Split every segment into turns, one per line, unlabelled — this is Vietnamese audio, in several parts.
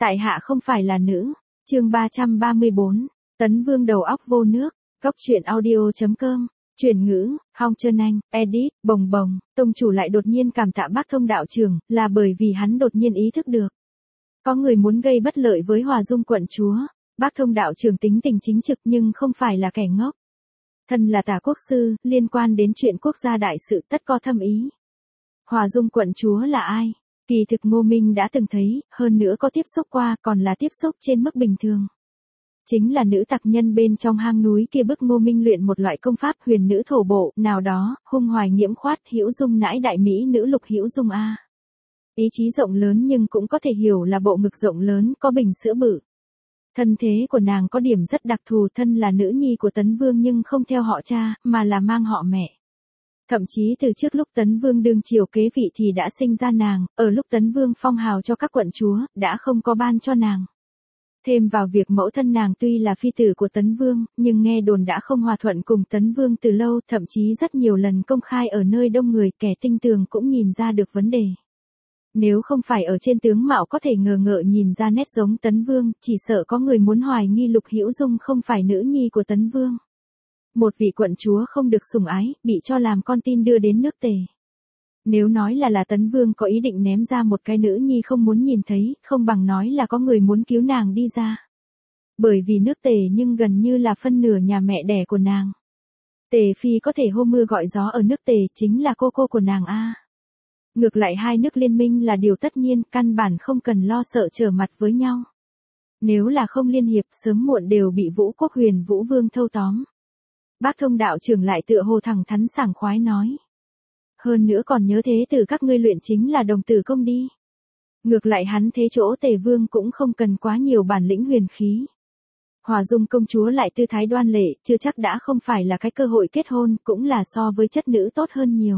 Tại hạ không phải là nữ. Chương 334. Tấn Vương đầu óc vô nước. Cốc truyện audio.com. Chuyển ngữ, Hong Trân Anh, edit, bồng bồng. Tông chủ lại đột nhiên cảm tạ Bác Thông đạo trưởng, là bởi vì hắn đột nhiên ý thức được. Có người muốn gây bất lợi với Hòa Dung quận chúa. Bác Thông đạo trưởng tính tình chính trực nhưng không phải là kẻ ngốc. Thân là tả quốc sư, liên quan đến chuyện quốc gia đại sự tất có thâm ý. Hòa Dung quận chúa là ai? Kỳ thực Ngô Minh đã từng thấy, hơn nữa có tiếp xúc qua, còn là tiếp xúc trên mức bình thường. Chính là nữ tặc nhân bên trong hang núi kia bức Ngô Minh luyện một loại công pháp huyền nữ thổ bộ, nào đó, hung hoài nghiễm khoát, hữu dung nãi đại mỹ nữ lục hữu dung a. Ý chí rộng lớn nhưng cũng có thể hiểu là bộ ngực rộng lớn, có bình sữa bự. Thân thế của nàng có điểm rất đặc thù, thân là nữ nhi của Tấn Vương nhưng không theo họ cha, mà là mang họ mẹ. Thậm chí từ trước lúc Tấn Vương đương triều kế vị thì đã sinh ra nàng, ở lúc Tấn Vương phong hào cho các quận chúa, đã không có ban cho nàng. Thêm vào việc mẫu thân nàng tuy là phi tử của Tấn Vương, nhưng nghe đồn đã không hòa thuận cùng Tấn Vương từ lâu, thậm chí rất nhiều lần công khai ở nơi đông người, kẻ tinh tường cũng nhìn ra được vấn đề. Nếu không phải ở trên tướng mạo có thể ngờ ngợ nhìn ra nét giống Tấn Vương, chỉ sợ có người muốn hoài nghi Lục Hữu Dung không phải nữ nhi của Tấn Vương. Một vị quận chúa không được sủng ái, bị cho làm con tin đưa đến nước Tề. Nếu nói là Tấn Vương có ý định ném ra một cái nữ nhi không muốn nhìn thấy, không bằng nói là có người muốn cứu nàng đi ra. Bởi vì nước Tề nhưng gần như là phân nửa nhà mẹ đẻ của nàng. Tề Phi có thể hô mưa gọi gió ở nước Tề chính là cô của nàng a. Ngược lại hai nước liên minh là điều tất nhiên, căn bản không cần lo sợ trở mặt với nhau. Nếu là không liên hiệp sớm muộn đều bị Vũ Quốc Huyền Vũ Vương thâu tóm. Bác Thông đạo trưởng lại tựa hồ thẳng thắn sảng khoái nói. Hơn nữa còn nhớ thế tử các ngươi luyện chính là đồng tử công đi. Ngược lại hắn thế chỗ Tề Vương cũng không cần quá nhiều bản lĩnh huyền khí. Hòa Dung công chúa lại tư thái đoan lệ, chưa chắc đã không phải là cái cơ hội kết hôn, cũng là so với chất nữ tốt hơn nhiều.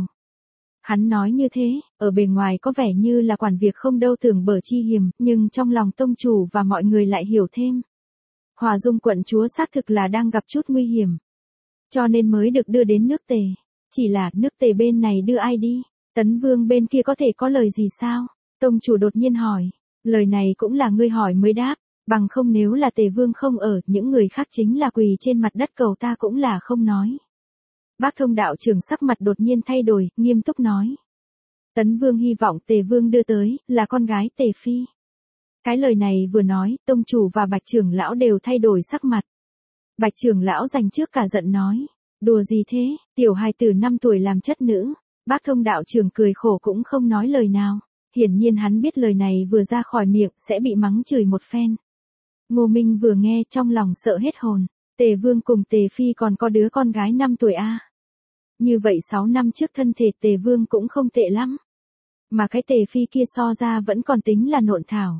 Hắn nói như thế, ở bề ngoài có vẻ như là quản việc không đâu tưởng bở chi hiểm, nhưng trong lòng tông chủ và mọi người lại hiểu thêm. Hòa Dung quận chúa xác thực là đang gặp chút nguy hiểm. Cho nên mới được đưa đến nước Tề. Chỉ là nước Tề bên này đưa ai đi? Tấn Vương bên kia có thể có lời gì sao? Tông chủ đột nhiên hỏi. Lời này cũng là ngươi hỏi mới đáp. Bằng không nếu là Tề Vương không ở, những người khác chính là quỳ trên mặt đất cầu ta cũng là không nói. Bác Thông đạo trưởng sắc mặt đột nhiên thay đổi, nghiêm túc nói. Tấn Vương hy vọng Tề Vương đưa tới, là con gái Tề Phi. Cái lời này vừa nói, tông chủ và Bạch trưởng lão đều thay đổi sắc mặt. Bạch trưởng lão dành trước cả giận nói. Đùa gì thế, tiểu hài tử 5 tuổi làm chất nữ. Bác Thông đạo trưởng cười khổ cũng không nói lời nào. Hiển nhiên hắn biết lời này vừa ra khỏi miệng sẽ bị mắng chửi một phen. Ngô Minh vừa nghe trong lòng sợ hết hồn. Tề Vương cùng Tề Phi còn có đứa con gái 5 tuổi a. Như vậy 6 năm trước thân thể Tề Vương cũng không tệ lắm. Mà cái Tề Phi kia so ra vẫn còn tính là nộn thảo.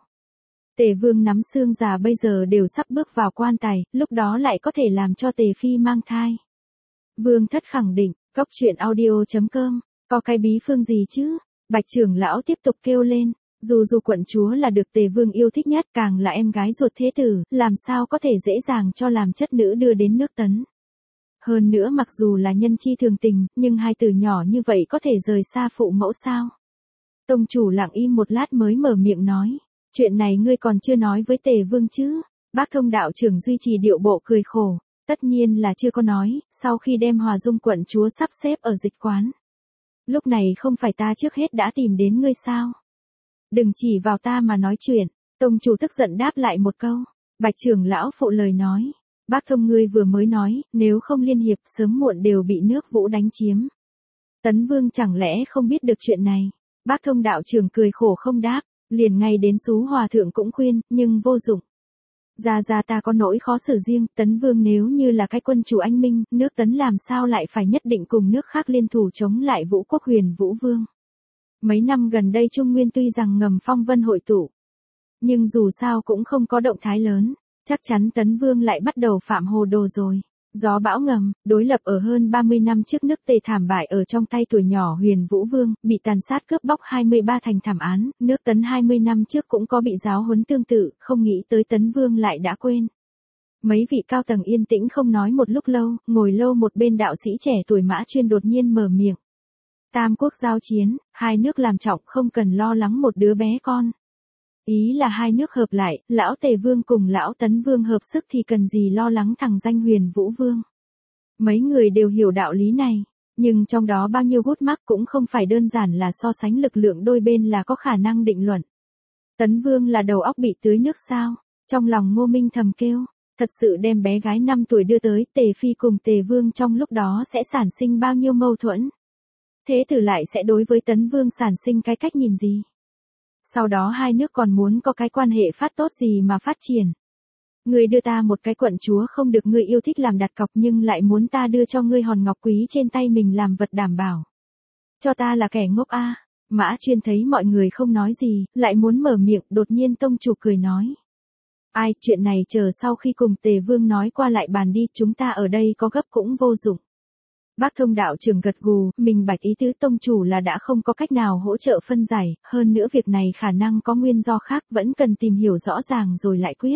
Tề Vương nắm xương già bây giờ đều sắp bước vào quan tài, lúc đó lại có thể làm cho Tề Phi mang thai. Vương thất khẳng định, cốc truyện audio.com, có cái bí phương gì chứ? Bạch trưởng lão tiếp tục kêu lên, dù quận chúa là được Tề Vương yêu thích nhất, càng là em gái ruột thế tử, làm sao có thể dễ dàng cho làm chất nữ đưa đến nước Tấn. Hơn nữa mặc dù là nhân chi thường tình, nhưng hai tử nhỏ như vậy có thể rời xa phụ mẫu sao? Tông chủ lặng im một lát mới mở miệng nói, chuyện này ngươi còn chưa nói với Tề Vương chứ? Bác Thông đạo trưởng duy trì điệu bộ cười khổ. Tất nhiên là chưa có nói, sau khi đem Hòa Dung quận chúa sắp xếp ở dịch quán. Lúc này không phải ta trước hết đã tìm đến ngươi sao? Đừng chỉ vào ta mà nói chuyện, tông chủ tức giận đáp lại một câu. Bạch trưởng lão phụ lời nói. Bác Thông ngươi vừa mới nói, nếu không liên hiệp sớm muộn đều bị nước Vũ đánh chiếm. Tấn Vương chẳng lẽ không biết được chuyện này? Bác Thông đạo trưởng cười khổ không đáp, liền ngay đến Sú Hòa Thượng cũng khuyên, nhưng vô dụng. Ra ta có nỗi khó xử riêng, Tấn Vương nếu như là cái quân chủ anh minh, nước Tấn làm sao lại phải nhất định cùng nước khác liên thủ chống lại Vũ Quốc Huyền Vũ Vương. Mấy năm gần đây Trung Nguyên tuy rằng ngầm phong vân hội tụ, nhưng dù sao cũng không có động thái lớn, chắc chắn Tấn Vương lại bắt đầu phạm hồ đồ rồi. Gió bão ngầm, đối lập ở hơn 30 năm trước nước Tề thảm bại ở trong tay tuổi nhỏ Huyền Vũ Vương, bị tàn sát cướp bóc 23 thành thảm án, nước Tấn 20 năm trước cũng có bị giáo huấn tương tự, không nghĩ tới Tấn Vương lại đã quên. Mấy vị cao tầng yên tĩnh không nói một lúc lâu, ngồi lâu một bên đạo sĩ trẻ tuổi Mã Chuyên đột nhiên mở miệng. Tam quốc giao chiến, hai nước làm trọng không cần lo lắng một đứa bé con. Ý là hai nước hợp lại, lão Tề Vương cùng lão Tấn Vương hợp sức thì cần gì lo lắng thằng danh Huyền Vũ Vương. Mấy người đều hiểu đạo lý này, nhưng trong đó bao nhiêu gút mắc cũng không phải đơn giản là so sánh lực lượng đôi bên là có khả năng định luận. Tấn Vương là đầu óc bị tưới nước sao? Trong lòng Ngô Minh thầm kêu, thật sự đem bé gái 5 tuổi đưa tới Tề Phi cùng Tề Vương trong lúc đó sẽ sản sinh bao nhiêu mâu thuẫn. Thế tử lại sẽ đối với Tấn Vương sản sinh cái cách nhìn gì? Sau đó hai nước còn muốn có cái quan hệ phát tốt gì mà phát triển. Ngươi đưa ta một cái quận chúa không được ngươi yêu thích làm đặt cọc nhưng lại muốn ta đưa cho ngươi hòn ngọc quý trên tay mình làm vật đảm bảo. Cho ta là kẻ ngốc a. Mã Chuyên thấy mọi người không nói gì, lại muốn mở miệng, đột nhiên tông chủ cười nói. Ai, chuyện này chờ sau khi cùng Tề Vương nói qua lại bàn đi, chúng ta ở đây có gấp cũng vô dụng. Bác Thông đạo trưởng gật gù, mình bạch ý tứ tông chủ là đã không có cách nào hỗ trợ phân giải, hơn nữa việc này khả năng có nguyên do khác, vẫn cần tìm hiểu rõ ràng rồi lại quyết.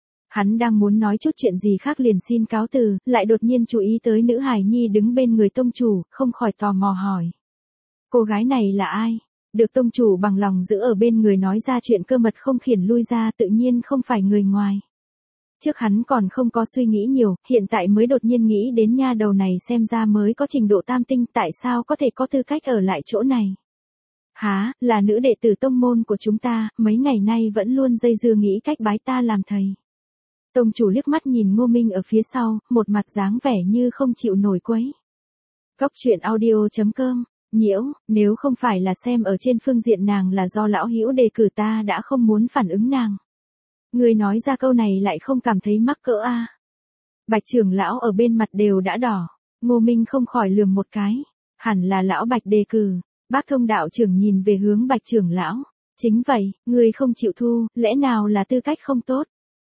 Hắn đang muốn nói chút chuyện gì khác liền xin cáo từ, lại đột nhiên chú ý tới nữ hài nhi đứng bên người tông chủ, không khỏi tò mò hỏi. Cô gái này là ai? Được tông chủ bằng lòng giữ ở bên người nói ra chuyện cơ mật không khiển lui ra, tự nhiên không phải người ngoài. Trước hắn còn không có suy nghĩ nhiều, hiện tại mới đột nhiên nghĩ đến nha đầu này xem ra mới có trình độ tam tinh, tại sao có thể có tư cách ở lại chỗ này. Hả, là nữ đệ tử tông môn của chúng ta, mấy ngày nay vẫn luôn dây dưa nghĩ cách bái ta làm thầy. Tông chủ liếc mắt nhìn Ngô Minh ở phía sau, một mặt dáng vẻ như không chịu nổi quấy. Cốc truyện audio.com, Nhiễu, nếu không phải là xem ở trên phương diện nàng là do lão Hữu đề cử ta đã không muốn phản ứng nàng. Người nói ra câu này lại không cảm thấy mắc cỡ a. Bạch trưởng lão ở bên mặt đều đã đỏ, Ngô Minh không khỏi lườm một cái, hẳn là lão Bạch đề cử. Bác Thông đạo trưởng nhìn về hướng Bạch trưởng lão, chính vậy, người không chịu thu, lẽ nào là tư cách không tốt?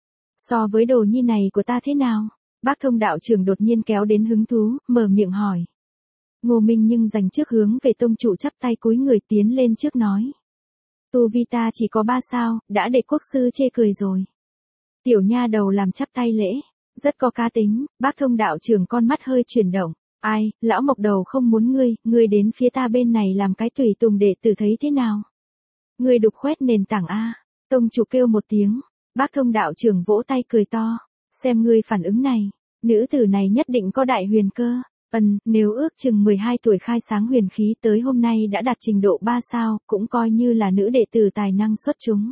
So với đồ nhi này của ta thế nào? Bác Thông đạo trưởng đột nhiên kéo đến hứng thú, mở miệng hỏi. Ngô Minh nhưng dành trước hướng về tông chủ chắp tay cúi người tiến lên trước nói. Tu vi ta chỉ có 3 sao, đã để quốc sư chê cười rồi. Tiểu nha đầu làm chắp tay lễ, rất có cá tính, bác Thông đạo trưởng con mắt hơi chuyển động. Ai, lão mộc đầu không muốn ngươi đến phía ta bên này làm cái tùy tùng để tử thấy thế nào? Ngươi đục khoét nền tảng a. Tông chủ kêu một tiếng, bác Thông đạo trưởng vỗ tay cười to, xem ngươi phản ứng này, nữ tử này nhất định có đại huyền cơ. Nếu ước chừng 12 tuổi khai sáng huyền khí tới hôm nay đã đạt trình độ 3 sao, cũng coi như là nữ đệ tử tài năng xuất chúng.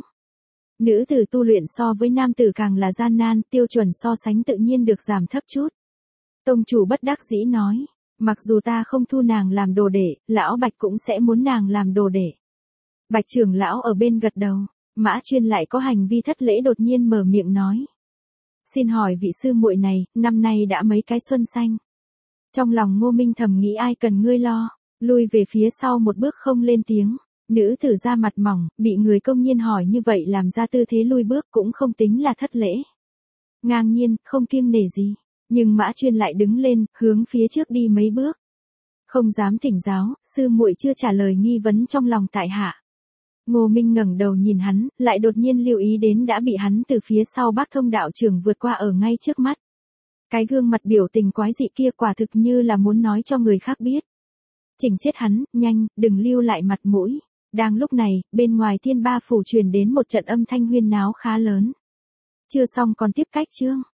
Nữ tử tu luyện so với nam tử càng là gian nan, tiêu chuẩn so sánh tự nhiên được giảm thấp chút. Tông chủ bất đắc dĩ nói, mặc dù ta không thu nàng làm đồ đệ, lão Bạch cũng sẽ muốn nàng làm đồ đệ. Bạch trưởng lão ở bên gật đầu, Mã Chuyên lại có hành vi thất lễ đột nhiên mở miệng nói. Xin hỏi vị sư muội này, năm nay đã mấy cái xuân xanh? Trong lòng Ngô Minh thầm nghĩ ai cần ngươi lo, lui về phía sau một bước không lên tiếng. Nữ tử ra mặt mỏng, bị người công nhiên hỏi như vậy làm ra tư thế lui bước cũng không tính là thất lễ. Ngang nhiên, không kiêng nể gì. Nhưng Mã Chuyên lại đứng lên, hướng phía trước đi mấy bước. Không dám thỉnh giáo, sư muội chưa trả lời nghi vấn trong lòng tại hạ. Ngô Minh ngẩng đầu nhìn hắn, lại đột nhiên lưu ý đến đã bị hắn từ phía sau bác Thông đạo trưởng vượt qua ở ngay trước mắt. Cái gương mặt biểu tình quái dị kia quả thực như là muốn nói cho người khác biết. Chỉnh chết hắn, nhanh, đừng lưu lại mặt mũi. Đang lúc này, bên ngoài Thiên Ba phủ truyền đến một trận âm thanh huyên náo khá lớn. Chưa xong còn tiếp cách chương.